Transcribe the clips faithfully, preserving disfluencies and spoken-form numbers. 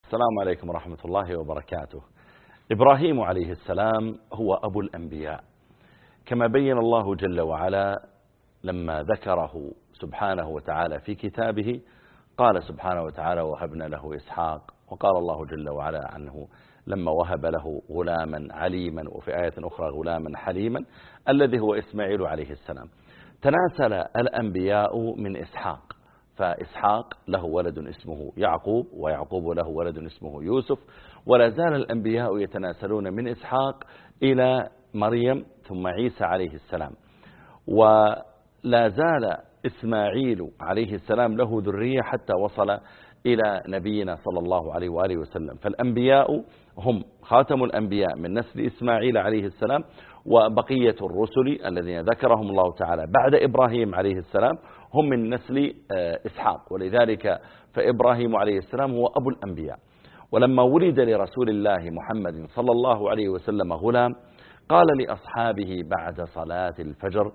السلام عليكم ورحمة الله وبركاته. إبراهيم عليه السلام هو أبو الأنبياء، كما بين الله جل وعلا لما ذكره سبحانه وتعالى في كتابه. قال سبحانه وتعالى: وهبنا له إسحاق. وقال الله جل وعلا عنه لما وهب له غلاما عليما، وفي آية أخرى غلاما حليما، الذي هو إسماعيل عليه السلام. تناسل الأنبياء من إسحاق، فإسحاق له ولد اسمه يعقوب، ويعقوب له ولد اسمه يوسف، ولا زال الأنبياء يتناسلون من إسحاق إلى مريم ثم عيسى عليه السلام. ولا زال إسماعيل عليه السلام له ذرية حتى وصل إلى نبينا صلى الله عليه وآله وسلم. فالأنبياء هم خاتم الأنبياء من نسل إسماعيل عليه السلام، وبقية الرسل الذين ذكرهم الله تعالى بعد إبراهيم عليه السلام هم من نسل إسحاق. ولذلك فإبراهيم عليه السلام هو أبو الأنبياء. ولما ولد لرسول الله محمد صلى الله عليه وسلم غلام، قال لأصحابه بعد صلاة الفجر: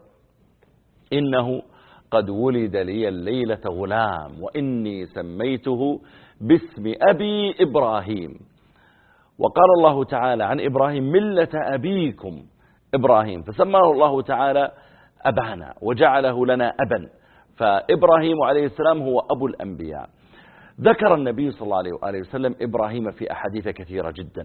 إنه قد ولد لي الليلة غلام، وإني سميته باسم أبي إبراهيم. وقال الله تعالى عن إبراهيم: ملة أبيكم إبراهيم، فسماه الله تعالى أبانا وجعله لنا أبا. فإبراهيم عليه السلام هو أبو الأنبياء. ذكر النبي صلى الله عليه وآله وسلم إبراهيم في أحاديث كثيرة جدا،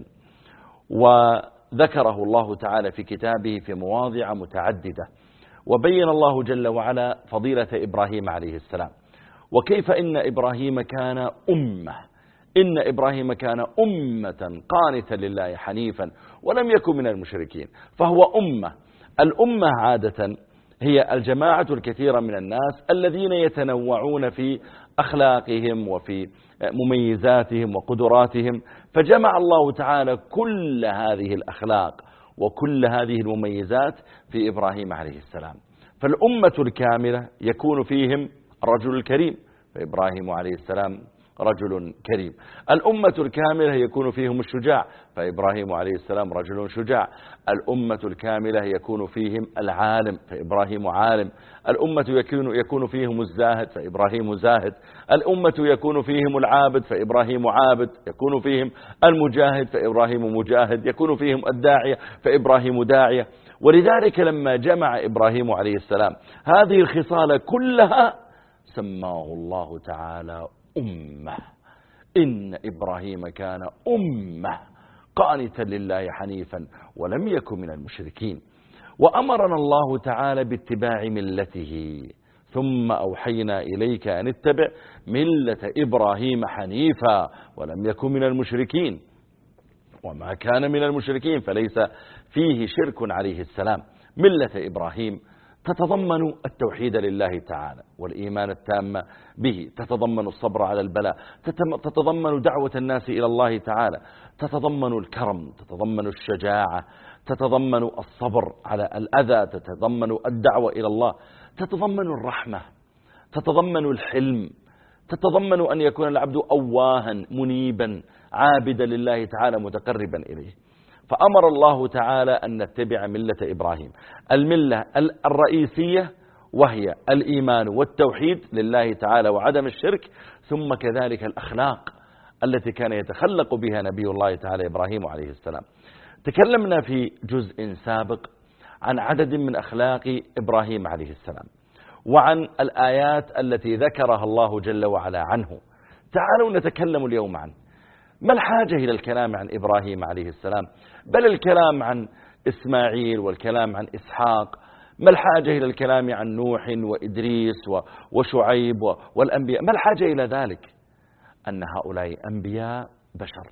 وذكره الله تعالى في كتابه في مواضع متعددة، وبين الله جل وعلا فضيلة إبراهيم عليه السلام، وكيف إن إبراهيم كان أمة إن إبراهيم كان أمة قانتا لله حنيفا ولم يكن من المشركين. فهو أمة. الأمة عادة هي الجماعة الكثيرة من الناس الذين يتنوعون في أخلاقهم وفي مميزاتهم وقدراتهم، فجمع الله تعالى كل هذه الأخلاق وكل هذه المميزات في إبراهيم عليه السلام. فالأمة الكاملة يكون فيهم الرجل الكريم، فإبراهيم عليه السلام رجل كريم. الأمة الكاملة يكون فيهم الشجاع، فإبراهيم عليه السلام رجل شجاع. الأمة الكاملة يكون فيهم العالم، فإبراهيم عالم. الأمة يكون, يكون فيهم الزاهد، فإبراهيم زاهد. الأمة يكون فيهم العابد، فإبراهيم عابد. يكون فيهم المجاهد، فإبراهيم مجاهد. يكون فيهم الداعية، فإبراهيم داعية. ولذلك لما جمع إبراهيم عليه السلام هذه الخصال كلها سماه الله تعالى أمة. إن إبراهيم كان أمة قانتا لله حنيفا ولم يكن من المشركين. وأمرنا الله تعالى باتباع ملته، ثم أوحينا إليك أن اتبع ملة إبراهيم حنيفا ولم يكن من المشركين. وما كان من المشركين فليس فيه شرك عليه السلام. ملة إبراهيم تتضمن التوحيد لله تعالى والإيمان التام به، تتضمن الصبر على البلاء، تتضمن دعوة الناس إلى الله تعالى، تتضمن الكرم، تتضمن الشجاعة، تتضمن الصبر على الأذى، تتضمن الدعوة إلى الله، تتضمن الرحمة، تتضمن الحلم، تتضمن أن يكون العبد أواها منيبا عابدا لله تعالى متقربا إليه. فأمر الله تعالى أن نتبع ملة إبراهيم، الملة الرئيسية وهي الإيمان والتوحيد لله تعالى وعدم الشرك، ثم كذلك الأخلاق التي كان يتخلق بها نبي الله تعالى إبراهيم عليه السلام. تكلمنا في جزء سابق عن عدد من أخلاق إبراهيم عليه السلام وعن الآيات التي ذكرها الله جل وعلا عنه. تعالوا نتكلم اليوم عنه. ما الحاجة إلى الكلام عن إبراهيم عليه السلام، بل الكلام عن إسماعيل والكلام عن إسحاق؟ ما الحاجة إلى الكلام عن نوح وإدريس وشعيب والأنبياء؟ ما الحاجة إلى ذلك؟ أن هؤلاء أنبياء بشر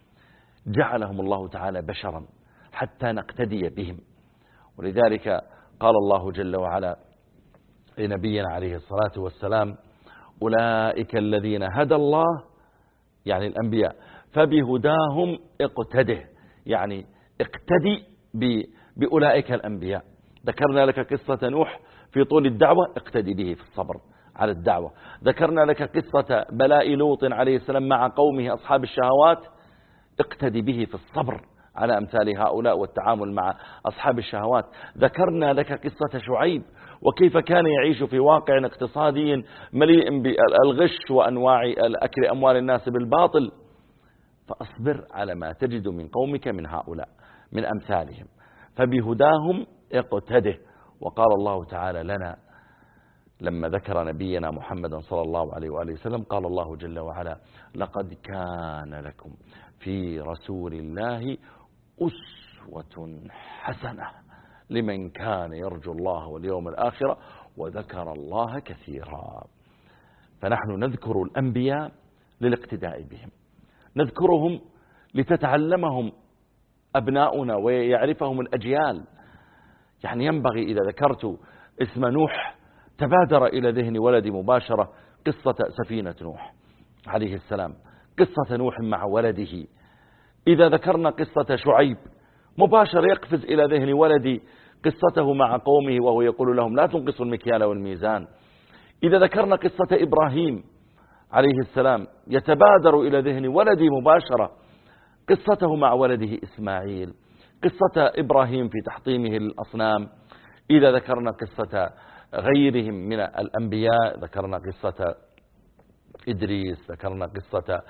جعلهم الله تعالى بشرا حتى نقتدي بهم. ولذلك قال الله جل وعلا لنبينا عليه الصلاة والسلام: أولئك الذين هدى الله، يعني الأنبياء، فبهداهم اقتده، يعني اقتدي بأولئك الأنبياء. ذكرنا لك قصة نوح في طول الدعوة، اقتدي به في الصبر على الدعوة. ذكرنا لك قصة بلاء لوط عليه السلام مع قومه أصحاب الشهوات، اقتدي به في الصبر على أمثال هؤلاء والتعامل مع أصحاب الشهوات. ذكرنا لك قصة شعيب وكيف كان يعيش في واقع اقتصادي مليء بالغش وأنواع الأكل أموال الناس بالباطل، فأصبر على ما تجد من قومك من هؤلاء من أمثالهم فبهداهم اقتده. وقال الله تعالى لنا لما ذكر نبينا محمدا صلى الله عليه وآله وسلم قال الله جل وعلا لقد كان لكم في رسول الله أسوة حسنة لمن كان يرجو الله واليوم الآخرة وذكر الله كثيرا. فنحن نذكر الأنبياء للاقتداء بهم، نذكرهم لتتعلمهم أبناؤنا ويعرفهم الأجيال. يعني ينبغي إذا ذكرت اسم نوح تبادر إلى ذهن ولدي مباشرة قصة سفينة نوح عليه السلام، قصة نوح مع ولده. إذا ذكرنا قصة شعيب مباشر يقفز إلى ذهن ولدي قصته مع قومه وهو يقول لهم لا تنقصوا المكيال والميزان. إذا ذكرنا قصة إبراهيم عليه السلام يتبادر إلى ذهن ولدي مباشرة قصته مع ولده إسماعيل، قصة إبراهيم في تحطيمه الأصنام. إذا ذكرنا قصة غيرهم من الأنبياء ذكرنا قصة إدريس، ذكرنا قصة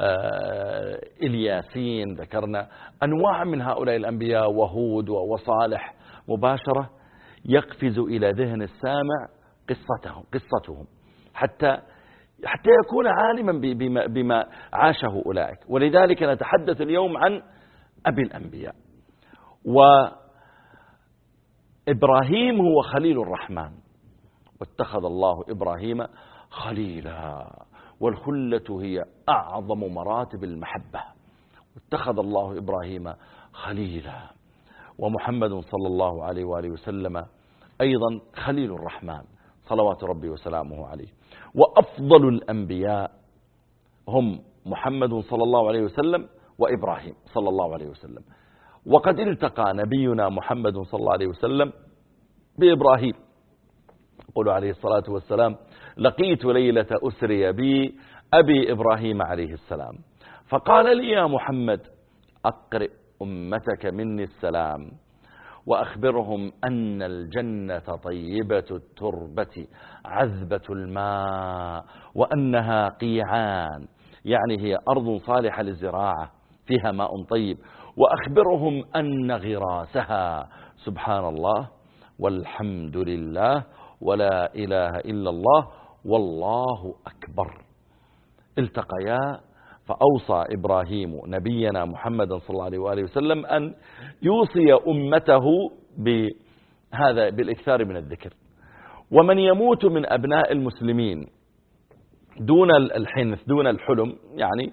إلياسين، ذكرنا أنواع من هؤلاء الأنبياء وهود وصالح، مباشرة يقفز إلى ذهن السامع قصتهم قصتهم حتى حتى يكون عالما بما, بما عاشه أولئك. ولذلك نتحدث اليوم عن أبي الأنبياء. وإبراهيم هو خليل الرحمن، واتخذ الله إبراهيم خليلا، والخلة هي أعظم مراتب المحبة. واتخذ الله إبراهيم خليلا، ومحمد صلى الله عليه وآله وسلم أيضا خليل الرحمن صلوات ربي وسلامه عليه. وأفضل الأنبياء هم محمد صلى الله عليه وسلم وإبراهيم صلى الله عليه وسلم. وقد التقى نبينا محمد صلى الله عليه وسلم بإبراهيم، يقول عليه الصلاة والسلام لقيت ليلة أسري بي أبي إبراهيم عليه السلام فقال لي يا محمد أقرئ أمتك مني السلام وأخبرهم أن الجنة طيبة التربة عذبة الماء وأنها قيعان، يعني هي أرض صالحة للزراعة فيها ماء طيب. وأخبرهم أن غراسها سبحان الله والحمد لله ولا إله إلا الله والله أكبر. التقيا فأوصى إبراهيم نبينا محمد صلى الله عليه وآله وسلم أن يوصي أمته بهذا بالإكثار من الذكر. ومن يموت من أبناء المسلمين دون الحنث دون الحلم، يعني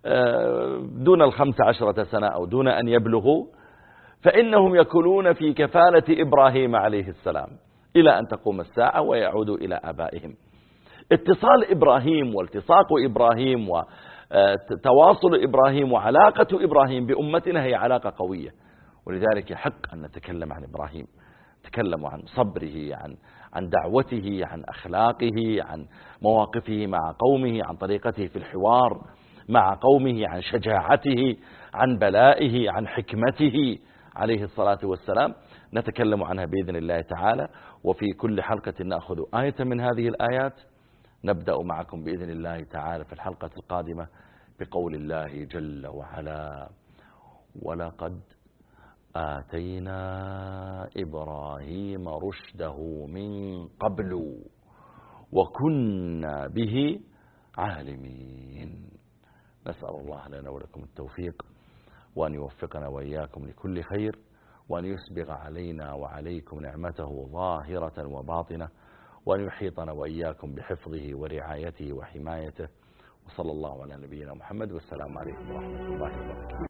دون الخمس عشرة سنة أو دون أن يبلغوا، فإنهم يكونون في كفالة إبراهيم عليه السلام إلى أن تقوم الساعة ويعودوا إلى آبائهم. اتصال إبراهيم والتصاق إبراهيم وتواصل إبراهيم وعلاقة إبراهيم بأمتنا هي علاقة قوية. ولذلك يحق أن نتكلم عن إبراهيم، نتكلم عن صبره، عن عن دعوته، عن أخلاقه، عن مواقفه مع قومه، عن طريقته في الحوار مع قومه، عن شجاعته، عن بلائه، عن حكمته عليه الصلاة والسلام. نتكلم عنها بإذن الله تعالى. وفي كل حلقة نأخذ آية من هذه الآيات. نبدأ معكم بإذن الله تعالى في الحلقة القادمة بقول الله جل وعلا ولقد آتينا إبراهيم رشده من قبل وكنا به عالمين. نسأل الله لنا ولكم التوفيق، وأن يوفقنا وإياكم لكل خير، وأن يسبغ علينا وعليكم نعمته ظاهرة وباطنة، وأن يحيطنا وإياكم بحفظه ورعايته وحمايته. وصلى الله على نبينا محمد، والسلام عليكم ورحمة الله وبركاته.